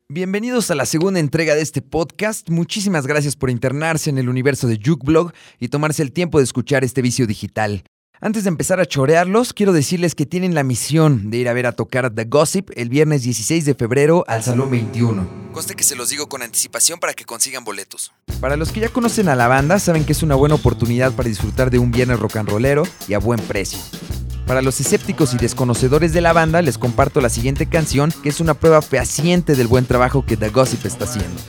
Bienvenidos a la segunda entrega de este podcast. Muchísimas gracias por internarse en el universo de Jukeblog y tomarse el tiempo de escuchar este vicio digital. Antes de empezar a chorearlos, quiero decirles que tienen la misión de ir a ver a tocar a The Gossip el viernes 16 de febrero al Salón 21. Conste que se los digo con anticipación para que consigan boletos. Para los que ya conocen a la banda, saben que es una buena oportunidad para disfrutar de un viernes rock and rollero y a buen precio. Para los escépticos y desconocedores de la banda, les comparto la siguiente canción, que es una prueba fehaciente del buen trabajo que The Gossip está haciendo.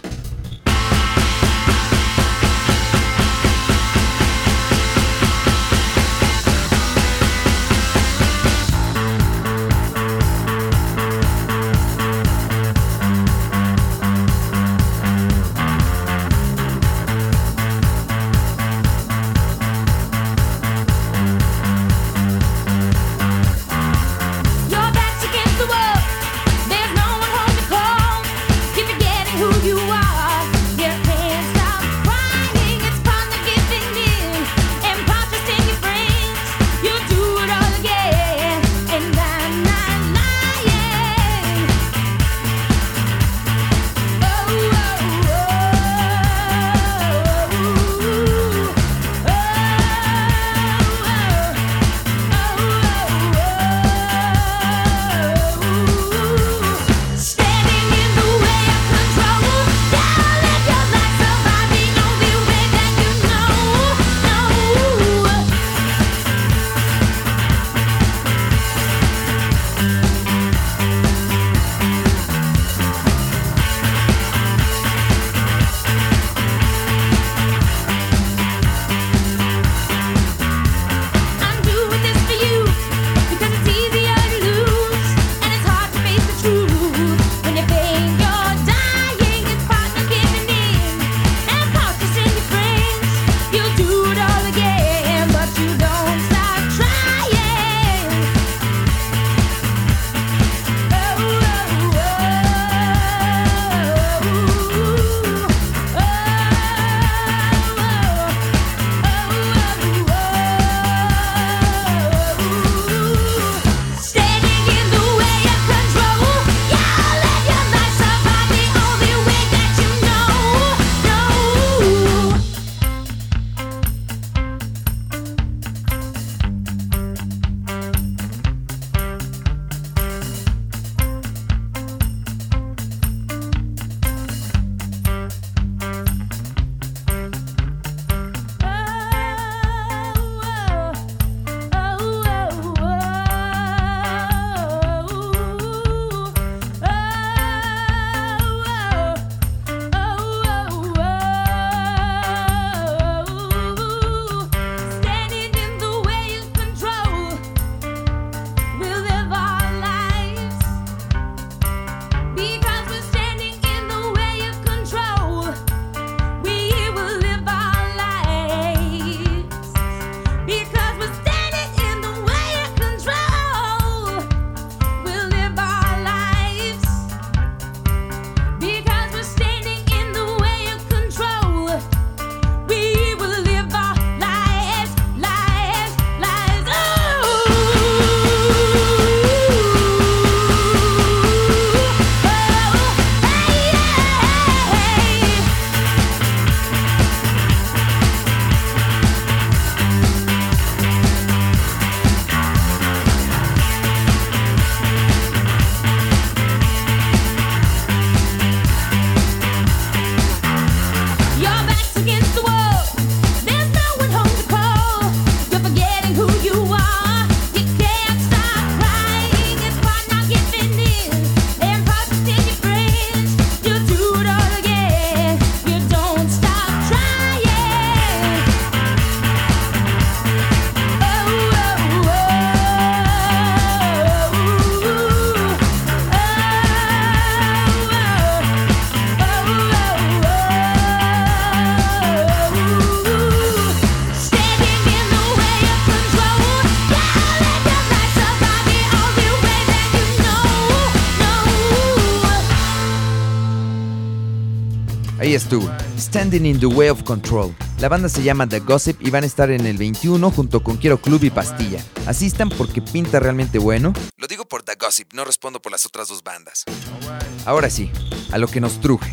Ahí estuvo, Standing in the Way of Control. La banda se llama The Gossip y van a estar en el 21 junto con Quiero Club y Pastilla. Asistan porque pinta realmente bueno. Lo digo por The Gossip, no respondo por las otras dos bandas. Ahora sí, a lo que nos truje.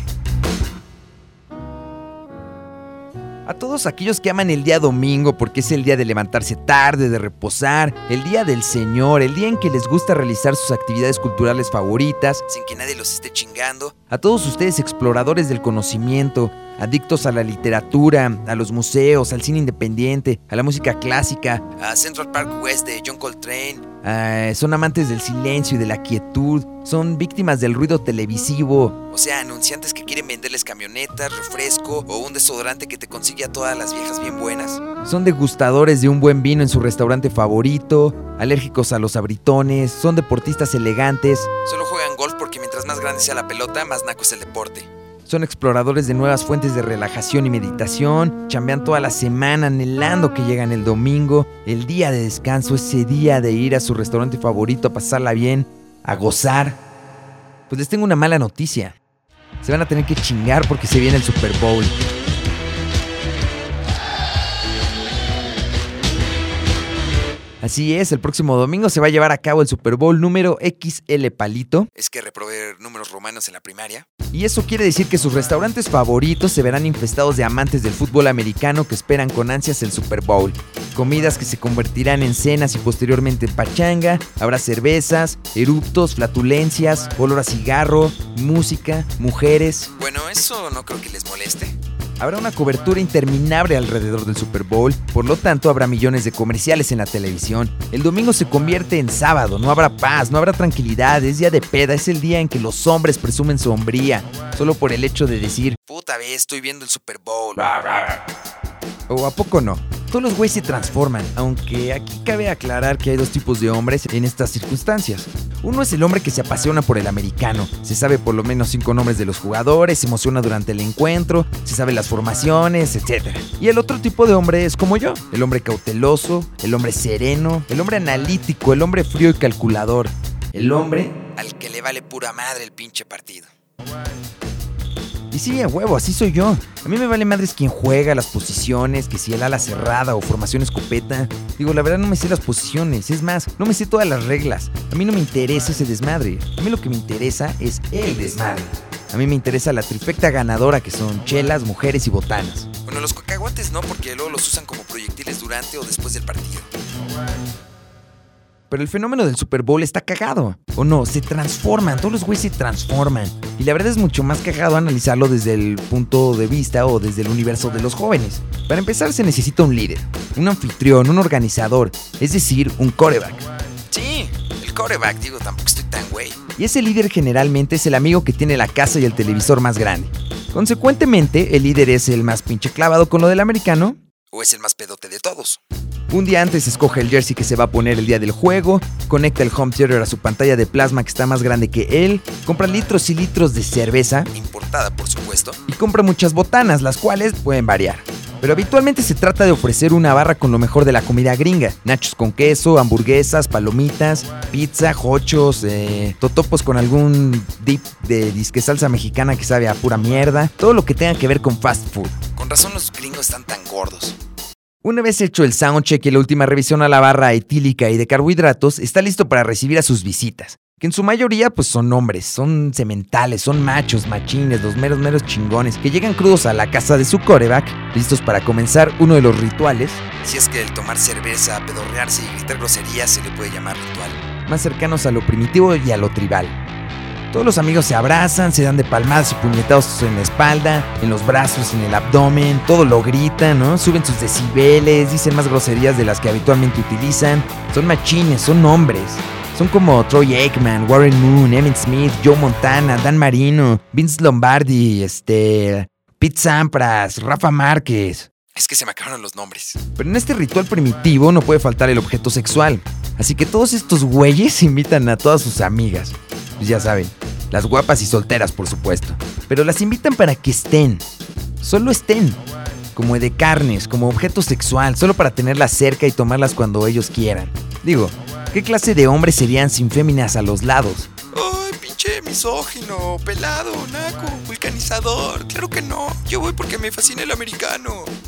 A todos aquellos que aman el día domingo porque es el día de levantarse tarde, de reposar, el día del Señor, el día en que les gusta realizar sus actividades culturales favoritas, sin que nadie los esté chingando. A todos ustedes exploradores del conocimiento, adictos a la literatura, a los museos, al cine independiente, a la música clásica, a Central Park West de John Coltrane, son amantes del silencio y de la quietud, son víctimas del ruido televisivo, o sea, anunciantes que quieren venderles camionetas, refresco o un desodorante que te consigue a todas las viejas bien buenas. Son degustadores de un buen vino en su restaurante favorito, alérgicos a los abritones, son deportistas elegantes, solo juegan golf porque mientras más grande sea la pelota, más naco es el deporte. Son exploradores de nuevas fuentes de relajación y meditación, chambean toda la semana anhelando que llegan el domingo, el día de descanso, ese día de ir a su restaurante favorito a pasarla bien, a gozar. Pues les tengo una mala noticia. Se van a tener que chingar porque se viene el Super Bowl. Así es, el próximo domingo se va a llevar a cabo el Super Bowl número XL Palito. Es que reprobé números romanos en la primaria. Y eso quiere decir que sus restaurantes favoritos se verán infestados de amantes del fútbol americano que esperan con ansias el Super Bowl. Comidas que se convertirán en cenas y posteriormente en pachanga. Habrá cervezas, eructos, flatulencias, olor a cigarro, música, mujeres. Bueno, eso no creo que les moleste. Habrá una cobertura interminable alrededor del Super Bowl, por lo tanto habrá millones de comerciales en la televisión. El domingo se convierte en sábado, no habrá paz, no habrá tranquilidad, es día de peda, es el día en que los hombres presumen su hombría, solo por el hecho de decir, puta vez, estoy viendo el Super Bowl. ¿O a poco no? Todos los güeyes se transforman, aunque aquí cabe aclarar que hay dos tipos de hombres en estas circunstancias. Uno es el hombre que se apasiona por el americano, se sabe por lo menos 5 nombres de los jugadores, se emociona durante el encuentro, se sabe las formaciones, etc. Y el otro tipo de hombre es como yo, el hombre cauteloso, el hombre sereno, el hombre analítico, el hombre frío y calculador, el hombre al que le vale pura madre el pinche partido. Y sí, a huevo, así soy yo. A mí me vale madres quién juega, las posiciones, que si el ala cerrada o formación escopeta. Digo, la verdad no me sé las posiciones, es más, no me sé todas las reglas. A mí no me interesa ese desmadre. A mí lo que me interesa es el desmadre. A mí me interesa la trifecta ganadora que son chelas, mujeres y botanas. Bueno, los cacahuates no, porque luego los usan como proyectiles durante o después del partido. Pero el fenómeno del Super Bowl está cagado. ¿O no? Se transforman, todos los güeyes se transforman. Y la verdad es mucho más cagado analizarlo desde el punto de vista o desde el universo de los jóvenes. Para empezar se necesita un líder, un anfitrión, un organizador, es decir, un quarterback. Sí, el quarterback, digo, tampoco estoy tan güey. Y ese líder generalmente es el amigo que tiene la casa y el televisor más grande. Consecuentemente, el líder es el más pinche clavado con lo del americano. ¿O es el más pedote de todos? Un día antes escoge el jersey que se va a poner el día del juego, conecta el home theater a su pantalla de plasma que está más grande que él, compra litros y litros de cerveza, importada por supuesto, y compra muchas botanas, las cuales pueden variar. Pero habitualmente se trata de ofrecer una barra con lo mejor de la comida gringa. Nachos con queso, hamburguesas, palomitas, pizza, hochos, totopos con algún dip de disque salsa mexicana que sabe a pura mierda. Todo lo que tenga que ver con fast food. Con razón los gringos están tan gordos. Una vez hecho el soundcheck y la última revisión a la barra etílica y de carbohidratos, está listo para recibir a sus visitas. Que en su mayoría pues son hombres, son sementales, son machos, machines, los meros chingones que llegan crudos a la casa de su quarterback, listos para comenzar uno de los rituales. Si es que el tomar cerveza, pedorrearse y gritar groserías se le puede llamar ritual. Más cercanos a lo primitivo y a lo tribal. Todos los amigos se abrazan, se dan de palmadas y puñetazos en la espalda, en los brazos, en el abdomen, todo lo gritan, ¿no? Suben sus decibeles, dicen más groserías de las que habitualmente utilizan. Son machines, son hombres. Son como Troy Aikman, Warren Moon, Emmitt Smith, Joe Montana, Dan Marino, Vince Lombardi, Pete Sampras, Rafa Márquez. Es que se me acabaron los nombres. Pero en este ritual primitivo no puede faltar el objeto sexual. Así que todos estos güeyes invitan a todas sus amigas. Pues ya saben, las guapas y solteras por supuesto. Pero las invitan para que estén. Solo estén. Como de carnes, como objeto sexual, solo para tenerlas cerca y tomarlas cuando ellos quieran. Digo, ¿qué clase de hombres serían sin féminas a los lados? ¡Ay, pinche misógino, pelado, naco, vulcanizador! ¡Claro que no! Yo voy porque me fascina el americano.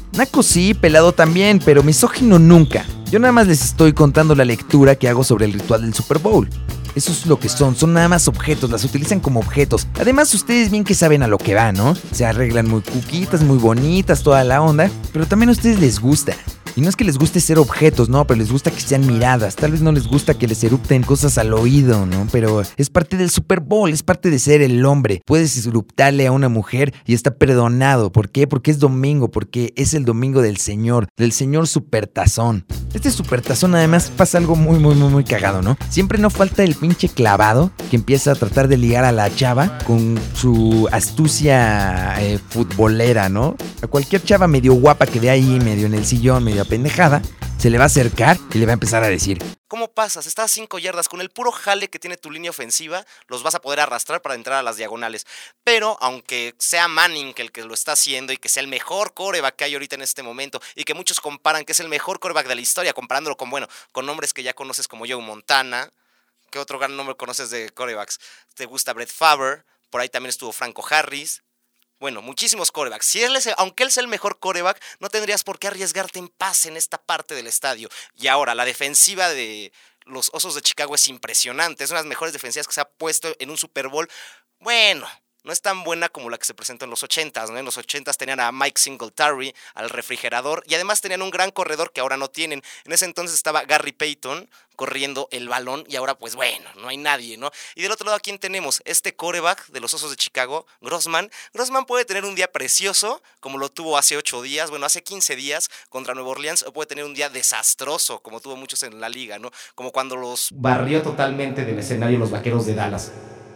Naco sí, pelado también, pero misógino nunca. Yo nada más les estoy contando la lectura que hago sobre el ritual del Super Bowl. Eso es lo que son nada más objetos, las utilizan como objetos. Además, ustedes bien que saben a lo que va, ¿no? Se arreglan muy cuquitas, muy bonitas, toda la onda, pero también a ustedes les gusta. Y no es que les guste ser objetos, no, pero les gusta que sean miradas. Tal vez no les gusta que les erupten cosas al oído, ¿no? Pero es parte del Super Bowl, es parte de ser el hombre. Puedes eruptarle a una mujer y está perdonado. ¿Por qué? Porque es domingo, porque es el domingo del Señor Supertazón. Este Supertazón además pasa algo muy cagado, ¿no? Siempre no falta el pinche clavado que empieza a tratar de ligar a la chava con su astucia futbolera, ¿no? A cualquier chava medio guapa que ve ahí, medio en el sillón, medio pendejada, se le va a acercar y le va a empezar a decir: ¿cómo pasas? Estás a 5 yardas. Con el puro jale que tiene tu línea ofensiva, los vas a poder arrastrar para entrar a las diagonales. Pero aunque sea Manning el que lo está haciendo y que sea el mejor quarterback que hay ahorita en este momento, y que muchos comparan que es el mejor quarterback de la historia, comparándolo con nombres que ya conoces como Joe Montana. ¿Qué otro gran nombre conoces de quarterbacks? ¿Te gusta Brett Favre? Por ahí también estuvo Franco Harris. Bueno, muchísimos quarterbacks. Aunque él sea el mejor quarterback, no tendrías por qué arriesgarte en pase en esta parte del estadio. Y ahora, la defensiva de los Osos de Chicago es impresionante. Es una de las mejores defensivas que se ha puesto en un Super Bowl. Bueno, no es tan buena como la que se presentó en los 80s, ¿no? En los 80s tenían a Mike Singletary, al refrigerador, y además tenían un gran corredor que ahora no tienen. En ese entonces estaba Gary Payton corriendo el balón y ahora pues bueno, no hay nadie, ¿no? Y del otro lado, ¿a quién tenemos? Este quarterback de los Osos de Chicago, Grossman. Grossman puede tener un día precioso, como lo tuvo hace 8 días, hace 15 días contra Nueva Orleans, o puede tener un día desastroso, como tuvo muchos en la liga, ¿no? Como cuando los barrió totalmente del escenario los Vaqueros de Dallas.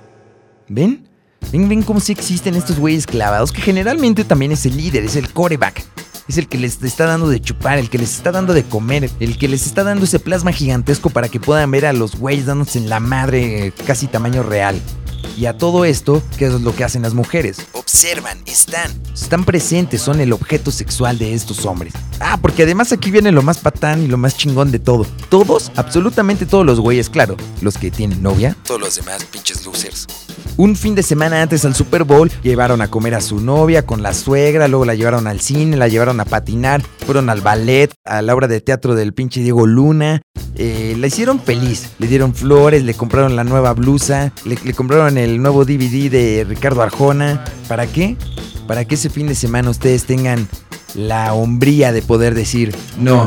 ¿Ven? Ven cómo sí existen estos güeyes clavados, que generalmente también es el líder, es el quarterback. Es el que les está dando de chupar, el que les está dando de comer, el que les está dando ese plasma gigantesco para que puedan ver a los güeyes dándose en la madre casi tamaño real. Y a todo esto, ¿qué es lo que hacen las mujeres? Observan, están presentes, son el objeto sexual de estos hombres. Ah, porque además aquí viene lo más patán y lo más chingón de todo. Todos, absolutamente todos los güeyes, claro, los que tienen novia, todos los demás pinches losers. Un fin de semana antes al Super Bowl, llevaron a comer a su novia con la suegra, luego la llevaron al cine, la llevaron a patinar, fueron al ballet, a la obra de teatro del pinche Diego Luna. La hicieron feliz, le dieron flores, le compraron la nueva blusa, le compraron el nuevo DVD de Ricardo Arjona. ¿Para qué? Para que ese fin de semana ustedes tengan la hombría de poder decir: no,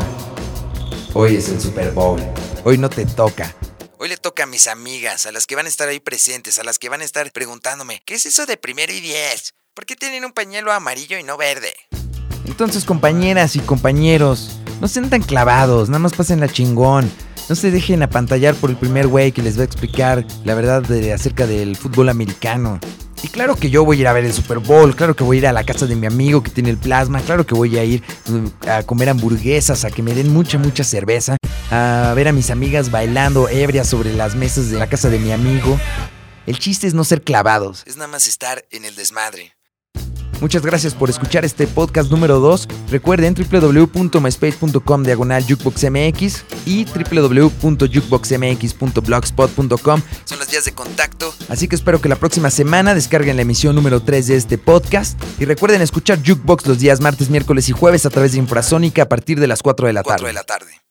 hoy es el Super Bowl, hoy no te toca. Hoy le toca a mis amigas, a las que van a estar ahí presentes, a las que van a estar preguntándome: ¿qué es eso de 1º y 10? ¿Por qué tienen un pañuelo amarillo y no verde? Entonces, compañeras y compañeros, no sean tan clavados, nada más pásenla chingón. No se dejen apantallar por el primer güey que les va a explicar la verdad acerca del fútbol americano. Y claro que yo voy a ir a ver el Super Bowl, claro que voy a ir a la casa de mi amigo que tiene el plasma, claro que voy a ir a comer hamburguesas, a que me den mucha cerveza, a ver a mis amigas bailando ebrias sobre las mesas de la casa de mi amigo. El chiste es no ser clavados, es nada más estar en el desmadre. Muchas gracias por escuchar este podcast número 2. Recuerden www.myspace.com/jukeboxmx y www.jukeboxmx.blogspot.com son las vías de contacto. Así que espero que la próxima semana descarguen la emisión número 3 de este podcast. Y recuerden escuchar Jukebox los días martes, miércoles y jueves a través de Infrasónica a partir de las 4 de la tarde.